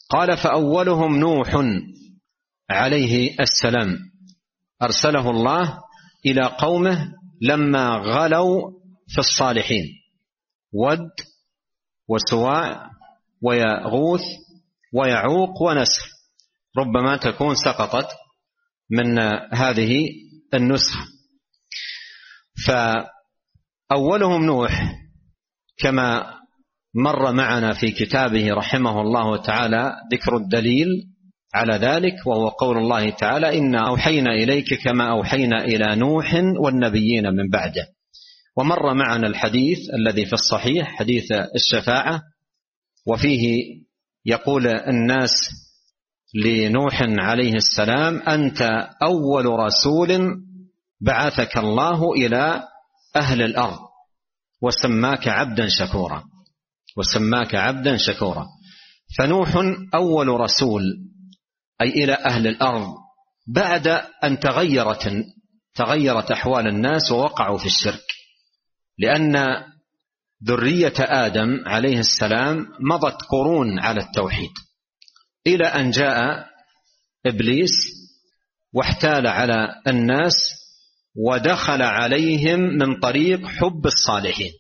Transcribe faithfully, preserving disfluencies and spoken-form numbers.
قال: فأولهم نوح عليه السلام، أرسله الله إلى قومه لما غلوا في الصالحين، ود وسواع ويغوث ويعوق ونسر، ربما تكون سقطت من هذه النسخة. فأولهم نوح كما مر معنا في كتابه رحمه الله تعالى ذكر الدليل على ذلك، وهو قول الله تعالى: إنا أوحينا إليك كما أوحينا إلى نوح والنبيين من بعده. ومر معنا الحديث الذي في الصحيح حديث الشفاعة، وفيه يقول الناس لنوح عليه السلام: أنت أول رسول بعثك الله إلى أهل الأرض وسماك عبدا شكورا وسماك عبدا شكورا. فنوح أول رسول أي إلى أهل الأرض بعد أن تغيرت تغيرت أحوال الناس ووقعوا في الشرك، لأن ذرية آدم عليه السلام مضت قرون على التوحيد، إلى أن جاء إبليس واحتال على الناس ودخل عليهم من طريق حب الصالحين،